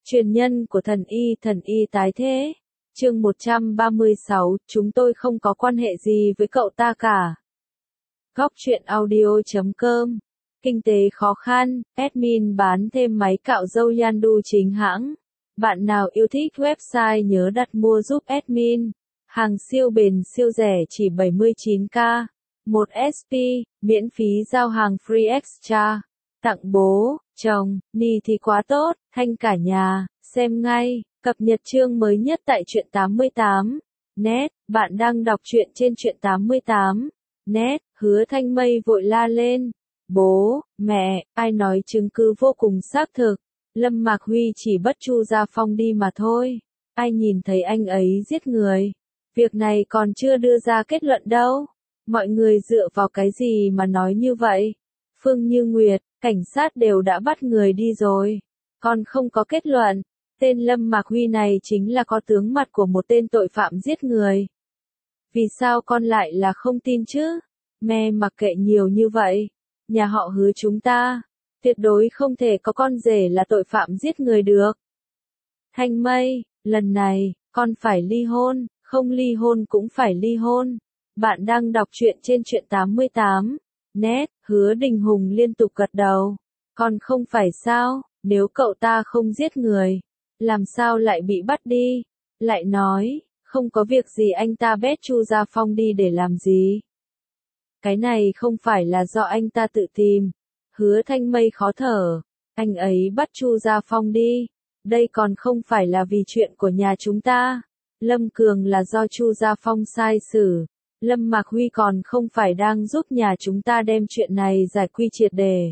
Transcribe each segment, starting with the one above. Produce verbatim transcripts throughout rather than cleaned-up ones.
Truyền nhân của thần y, thần y tái thế. Chương một trăm ba mươi sáu, chúng tôi không có quan hệ gì với cậu ta cả. Góc truyện audio chấm com. Kinh tế khó khăn, admin bán thêm máy cạo râu Yandu chính hãng. Bạn nào yêu thích website nhớ đặt mua giúp admin. Hàng siêu bền siêu rẻ chỉ bảy mươi chín k. một ét pê, miễn phí giao hàng free extra. Tặng bố, chồng, ni thì quá tốt, thanh cả nhà, xem ngay, cập nhật chương mới nhất tại truyện tám mươi tám. Net, bạn đang đọc truyện trên truyện tám mươi tám. Net, Hứa Thanh Mây vội la lên. Bố, mẹ, ai nói chứng cứ vô cùng xác thực. Lâm Mạc Huy chỉ bắt Chu Gia Phong đi mà thôi. Ai nhìn thấy anh ấy giết người. Việc này còn chưa đưa ra kết luận đâu. Mọi người dựa vào cái gì mà nói như vậy? Phương Như Nguyệt, cảnh sát đều đã bắt người đi rồi. Còn không có kết luận. Tên Lâm Mạc Huy này chính là có tướng mặt của một tên tội phạm giết người. Vì sao con lại là không tin chứ? Mẹ mặc kệ nhiều như vậy. Nhà họ Hứa chúng ta, tuyệt đối không thể có con rể là tội phạm giết người được. Thanh Mây, lần này, con phải ly hôn, không ly hôn cũng phải ly hôn. Bạn đang đọc truyện trên truyện tám mươi tám. Net, Hứa Đình Hùng liên tục gật đầu. Còn không phải sao, nếu cậu ta không giết người, làm sao lại bị bắt đi? Lại nói, không có việc gì anh ta bét Chu Gia Phong đi để làm gì? Cái này không phải là do anh ta tự tìm. Hứa Thanh Mây khó thở. Anh ấy bắt Chu Gia Phong đi. Đây còn không phải là vì chuyện của nhà chúng ta. Lâm Cường là do Chu Gia Phong sai xử. Lâm Mạc Huy còn không phải đang giúp nhà chúng ta đem chuyện này giải quy triệt đề.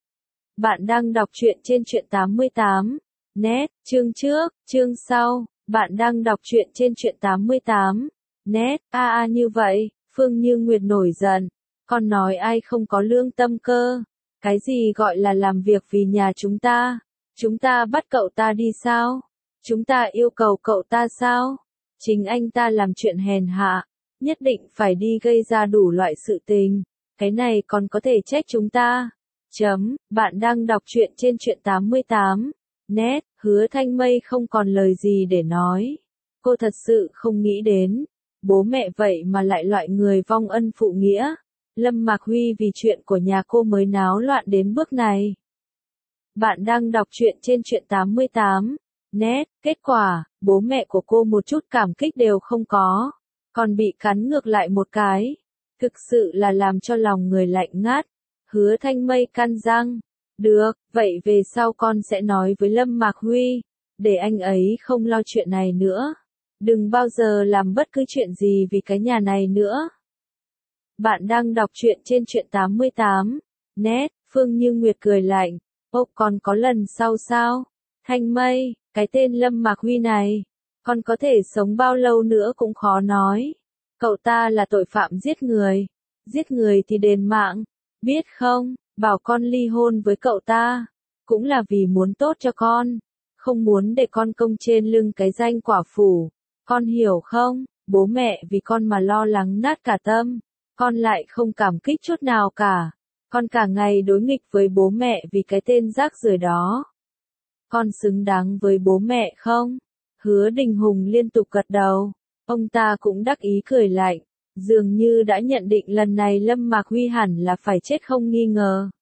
Bạn đang đọc truyện trên truyện tám mươi tám. Net, chương trước, chương sau. Bạn đang đọc truyện trên truyện tám mươi tám. Net, a a như vậy, Phương Như Nguyệt nổi giận. Con nói ai không có lương tâm cơ? Cái gì gọi là làm việc vì nhà chúng ta? Chúng ta bắt cậu ta đi sao? Chúng ta yêu cầu cậu ta sao? Chính anh ta làm chuyện hèn hạ, nhất định phải đi gây ra đủ loại sự tình. Cái này còn có thể trách chúng ta. Chấm, bạn đang đọc truyện trên truyện tám mươi tám. Net, Hứa Thanh Mây không còn lời gì để nói. Cô thật sự không nghĩ đến. Bố mẹ vậy mà lại loại người vong ân phụ nghĩa. Lâm Mạc Huy vì chuyện của nhà cô mới náo loạn đến bước này. Bạn đang đọc truyện trên truyện tám mươi tám. Net, kết quả, bố mẹ của cô một chút cảm kích đều không có. Còn bị cắn ngược lại một cái. Thực sự là làm cho lòng người lạnh ngắt. Hứa Thanh Mây căn răng. Được, vậy về sau con sẽ nói với Lâm Mạc Huy. Để anh ấy không lo chuyện này nữa. Đừng bao giờ làm bất cứ chuyện gì vì cái nhà này nữa. Bạn đang đọc truyện trên truyện tám mươi tám. Net, Phương Như Nguyệt cười lạnh. Ô, còn có lần sau sao? Thanh Mây, cái tên Lâm Mạc Huy này. Con có thể sống bao lâu nữa cũng khó nói. Cậu ta là tội phạm giết người. Giết người thì đền mạng. Biết không, bảo con ly hôn với cậu ta. Cũng là vì muốn tốt cho con. Không muốn để con công trên lưng cái danh quả phủ. Con hiểu không? Bố mẹ vì con mà lo lắng nát cả tâm. Con lại không cảm kích chút nào cả. Con cả ngày đối nghịch với bố mẹ vì cái tên rác rưởi đó. Con xứng đáng với bố mẹ không? Hứa Đình Hùng liên tục gật đầu. Ông ta cũng đắc ý cười lạnh. Dường như đã nhận định lần này Lâm Mạc Huy hẳn là phải chết không nghi ngờ.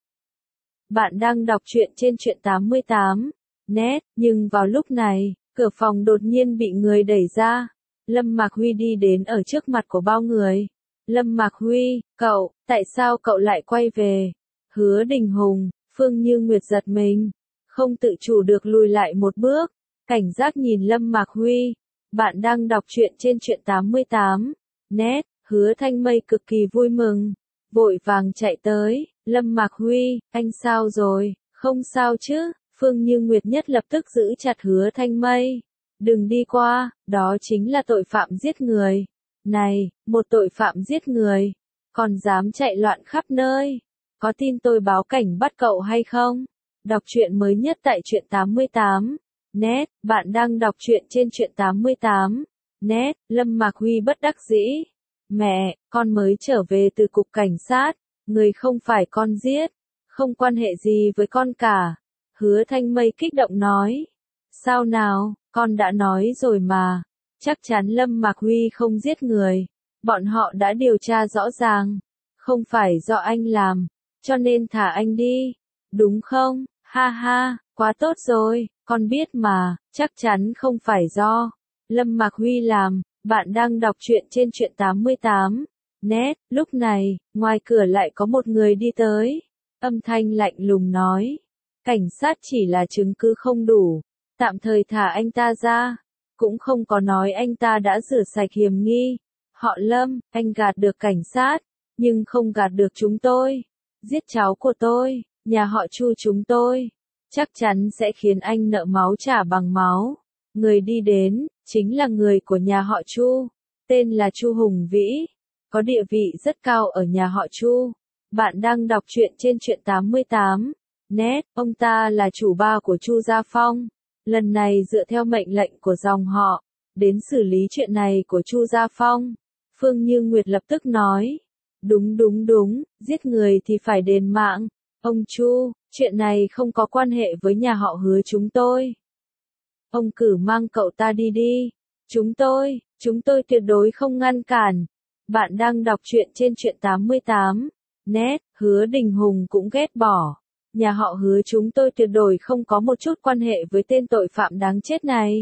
Bạn đang đọc truyện trên truyện tám mươi tám. Net, nhưng vào lúc này, cửa phòng đột nhiên bị người đẩy ra. Lâm Mạc Huy đi đến ở trước mặt của bao người. Lâm Mạc Huy, cậu, tại sao cậu lại quay về? Hứa Đình Hùng, Phương Như Nguyệt giật mình. Không tự chủ được lùi lại một bước. Cảnh giác nhìn Lâm Mạc Huy. Bạn đang đọc truyện trên truyện tám mươi tám. Net, Hứa Thanh Mây cực kỳ vui mừng. Vội vàng chạy tới. Lâm Mạc Huy, anh sao rồi? Không sao chứ? Phương Như Nguyệt nhất lập tức giữ chặt Hứa Thanh Mây. Đừng đi qua, đó chính là tội phạm giết người. Này, một tội phạm giết người. Còn dám chạy loạn khắp nơi. Có tin tôi báo cảnh bắt cậu hay không? Đọc truyện mới nhất tại truyện tám mươi tám. Net, bạn đang đọc truyện trên truyện tám mươi tám. Net, Lâm Mạc Huy bất đắc dĩ. Mẹ, con mới trở về từ cục cảnh sát. Người không phải con giết. Không quan hệ gì với con cả. Hứa Thanh Mây kích động nói. Sao nào, con đã nói rồi mà. Chắc chắn Lâm Mạc Huy không giết người. Bọn họ đã điều tra rõ ràng. Không phải do anh làm. Cho nên thả anh đi. Đúng không? Ha ha, quá tốt rồi. Con biết mà, chắc chắn không phải do Lâm Mạc Huy làm. Bạn đang đọc truyện trên truyện tám mươi tám. Net, lúc này, ngoài cửa lại có một người đi tới. Âm thanh lạnh lùng nói. Cảnh sát chỉ là chứng cứ không đủ. Tạm thời thả anh ta ra. Cũng không có nói anh ta đã rửa sạch hiểm nghi. Họ Lâm, anh gạt được cảnh sát. Nhưng không gạt được chúng tôi. Giết cháu của tôi, nhà họ Chu chúng tôi. Chắc chắn sẽ khiến anh nợ máu trả bằng máu. Người đi đến, chính là người của nhà họ Chu. Tên là Chu Hùng Vĩ. Có địa vị rất cao ở nhà họ Chu. Bạn đang đọc truyện trên truyện tám mươi tám. Net, ông ta là chủ ba của Chu Gia Phong. Lần này dựa theo mệnh lệnh của dòng họ, đến xử lý chuyện này của Chu Gia Phong. Phương Như Nguyệt lập tức nói. Đúng đúng đúng, giết người thì phải đền mạng. Ông Chu, chuyện này không có quan hệ với nhà họ Hứa chúng tôi. Ông cử mang cậu ta đi đi. Chúng tôi, chúng tôi tuyệt đối không ngăn cản. Bạn đang đọc truyện trên truyện tám mươi tám. Net, Hứa Đình Hùng cũng ghét bỏ. Nhà họ Hứa chúng tôi tuyệt đối không có một chút quan hệ với tên tội phạm đáng chết này.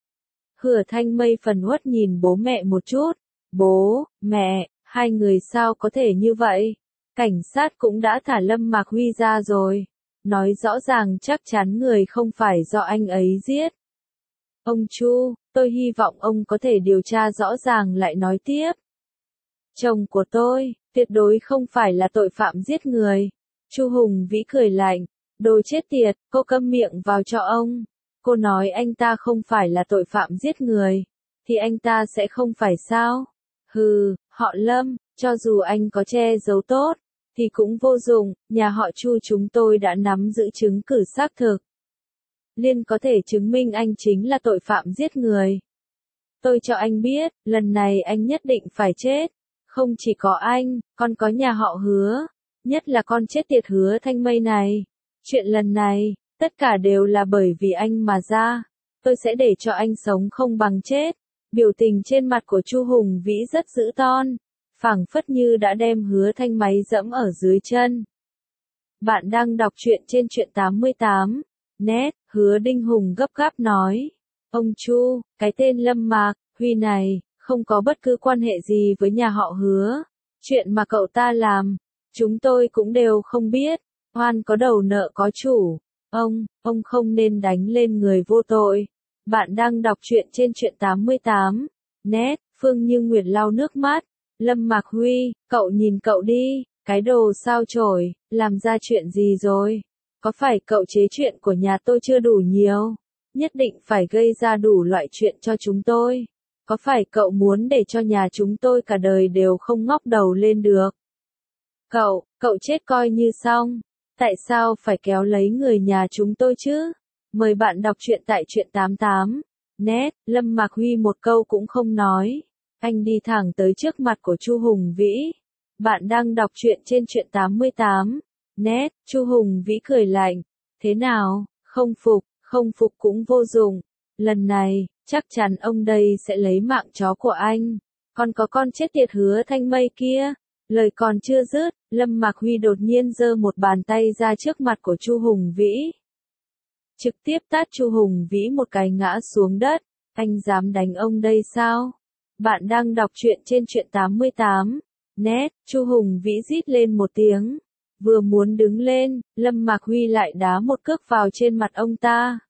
Hứa Thanh Mây phần uất nhìn bố mẹ một chút. Bố, mẹ, hai người sao có thể như vậy? Cảnh sát cũng đã thả Lâm Mạc Huy ra rồi. Nói rõ ràng chắc chắn người không phải do anh ấy giết. Ông Chu, tôi hy vọng ông có thể điều tra rõ ràng lại nói tiếp. Chồng của tôi, tuyệt đối không phải là tội phạm giết người. Chu Hùng Vĩ cười lạnh. Đồ chết tiệt, cô câm miệng vào cho ông. Cô nói anh ta không phải là tội phạm giết người. Thì anh ta sẽ không phải sao? Hừ, họ Lâm, cho dù anh có che giấu tốt, thì cũng vô dụng. Nhà họ Chu chúng tôi đã nắm giữ chứng cứ xác thực. Liên có thể chứng minh anh chính là tội phạm giết người. Tôi cho anh biết, lần này anh nhất định phải chết. Không chỉ có anh, còn có nhà họ Hứa. Nhất là con chết tiệt Hứa Thanh Mây này. Chuyện lần này, tất cả đều là bởi vì anh mà ra. Tôi sẽ để cho anh sống không bằng chết. Biểu tình trên mặt của Chu Hùng Vĩ rất dữ tợn, phảng phất như đã đem Hứa Thanh Máy dẫm ở dưới chân. Bạn đang đọc truyện trên truyện tám mươi tám. Net, Hứa Đinh Hùng gấp gáp nói. Ông Chu, cái tên Lâm Mạc Huy này, không có bất cứ quan hệ gì với nhà họ Hứa. Chuyện mà cậu ta làm, chúng tôi cũng đều không biết. Oan có đầu nợ có chủ. Ông, ông không nên đánh lên người vô tội. Bạn đang đọc truyện trên truyện tám mươi tám. Net, Phương Như Nguyệt lau nước mắt. Lâm Mạc Huy, cậu nhìn cậu đi, cái đồ sao chổi, làm ra chuyện gì rồi? Có phải cậu chế chuyện của nhà tôi chưa đủ nhiều? Nhất định phải gây ra đủ loại chuyện cho chúng tôi. Có phải cậu muốn để cho nhà chúng tôi cả đời đều không ngóc đầu lên được? Cậu, cậu chết coi như xong. Tại sao phải kéo lấy người nhà chúng tôi chứ? Mời bạn đọc truyện tại truyện tám mươi tám. Net, Lâm Mạc Huy một câu cũng không nói. Anh đi thẳng tới trước mặt của Chu Hùng Vĩ. Bạn đang đọc truyện trên truyện tám mươi tám. Net, Chu Hùng Vĩ cười lạnh. Thế nào, không phục, không phục cũng vô dụng. Lần này, chắc chắn ông đây sẽ lấy mạng chó của anh. Còn có con chết tiệt Hứa Thanh Mây kia. Lời còn chưa dứt, Lâm Mạc Huy đột nhiên giơ một bàn tay ra trước mặt của Chu Hùng Vĩ. Trực tiếp tát Chu Hùng Vĩ một cái ngã xuống đất. Anh dám đánh ông đây sao? Bạn đang đọc truyện trên truyện tám mươi tám. Net, Chu Hùng Vĩ rít lên một tiếng. Vừa muốn đứng lên, Lâm Mạc Huy lại đá một cước vào trên mặt ông ta.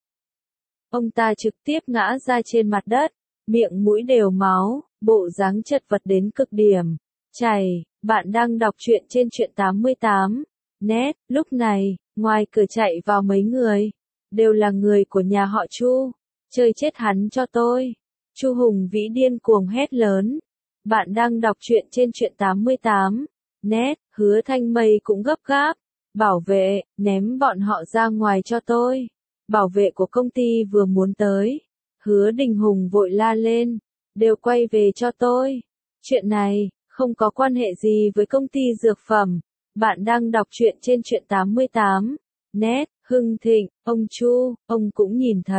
Ông ta trực tiếp ngã ra trên mặt đất, miệng mũi đều máu, bộ dáng chật vật đến cực điểm. Chảy, bạn đang đọc truyện trên truyện tám mươi tám. Net, lúc này, ngoài cửa chạy vào mấy người. Đều là người của nhà họ Chu. Chơi chết hắn cho tôi. Chu Hùng Vĩ điên cuồng hét lớn. Bạn đang đọc truyện trên truyện tám mươi tám. Net, Hứa Thanh Mây cũng gấp gáp. Bảo vệ, ném bọn họ ra ngoài cho tôi. Bảo vệ của công ty vừa muốn tới. Hứa Đình Hùng vội la lên. Đều quay về cho tôi. Chuyện này, không có quan hệ gì với công ty dược phẩm. Bạn đang đọc truyện trên truyện tám mươi tám. Net, Hưng Thịnh, ông Chu, ông cũng nhìn thấy.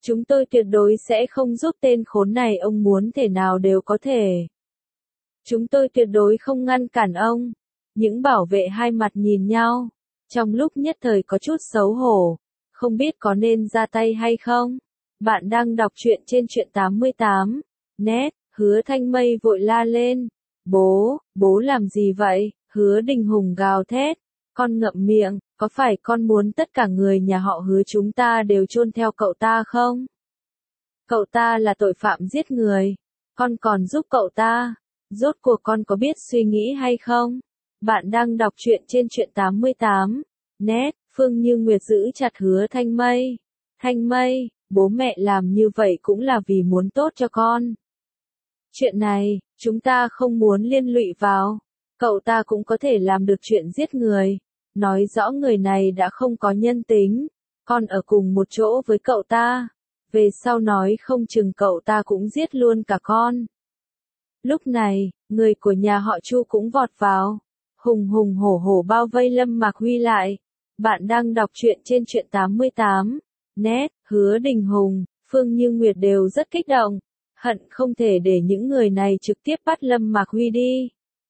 Chúng tôi tuyệt đối sẽ không giúp tên khốn này, ông muốn thể nào đều có thể. Chúng tôi tuyệt đối không ngăn cản ông. Những bảo vệ hai mặt nhìn nhau. Trong lúc nhất thời có chút xấu hổ. Không biết có nên ra tay hay không. Bạn đang đọc truyện trên truyện tám mươi tám. Net, Hứa Thanh Mây vội la lên. Bố, bố làm gì vậy? Hứa Đình Hùng gào thét. Con ngậm miệng, có phải con muốn tất cả người nhà họ Hứa chúng ta đều chôn theo cậu ta không? Cậu ta là tội phạm giết người. Con còn giúp cậu ta. Rốt cuộc con có biết suy nghĩ hay không? Bạn đang đọc truyện trên truyện tám mươi tám. Net, Phương Như Nguyệt giữ chặt Hứa Thanh Mây. Thanh Mây, bố mẹ làm như vậy cũng là vì muốn tốt cho con. Chuyện này, chúng ta không muốn liên lụy vào. Cậu ta cũng có thể làm được chuyện giết người. Nói rõ người này đã không có nhân tính. Con ở cùng một chỗ với cậu ta. Về sau nói không chừng cậu ta cũng giết luôn cả con. Lúc này, người của nhà họ Chu cũng vọt vào. Hùng hùng hổ hổ bao vây Lâm Mạc Huy lại. Bạn đang đọc truyện trên truyện tám mươi tám. Net, Hứa Đình Hùng, Phương Như Nguyệt đều rất kích động. Hận không thể để những người này trực tiếp bắt Lâm Mạc Huy đi.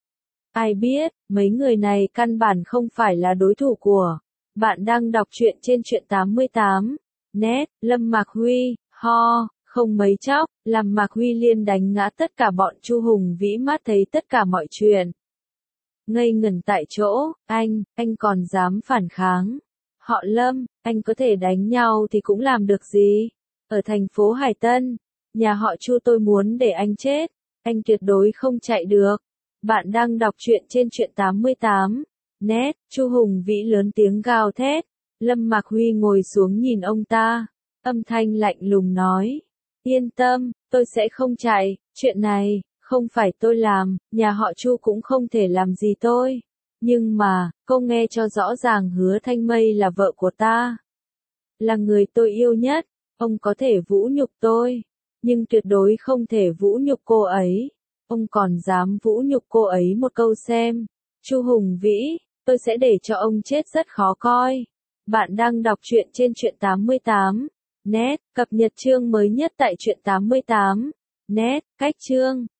Ai biết, mấy người này căn bản không phải là đối thủ của. Bạn đang đọc truyện trên truyện tám mươi tám. Net, Lâm Mạc Huy, ho, không mấy chốc, Lâm Mạc Huy liên đánh ngã tất cả bọn Chu Hùng Vĩ, mắt thấy tất cả mọi chuyện. Ngây ngẩn tại chỗ, anh, anh còn dám phản kháng. Họ Lâm, anh có thể đánh nhau thì cũng làm được gì? Ở thành phố Hải Tân, nhà họ Chu tôi muốn để anh chết. Anh tuyệt đối không chạy được. Bạn đang đọc truyện trên truyện tám mươi tám. Net, Chu Hùng Vĩ lớn tiếng gào thét. Lâm Mạc Huy ngồi xuống nhìn ông ta. Âm thanh lạnh lùng nói. Yên tâm, tôi sẽ không chạy. Chuyện này, không phải tôi làm, nhà họ Chu cũng không thể làm gì tôi. Nhưng mà, cô nghe cho rõ ràng, Hứa Thanh Mây là vợ của ta. Là người tôi yêu nhất. Ông có thể vũ nhục tôi. Nhưng tuyệt đối không thể vũ nhục cô ấy. Ông còn dám vũ nhục cô ấy một câu xem. Chu Hùng Vĩ, tôi sẽ để cho ông chết rất khó coi. Bạn đang đọc truyện trên truyện tám mươi tám. Net, cập nhật chương mới nhất tại truyện tám mươi tám. Net, cách chương.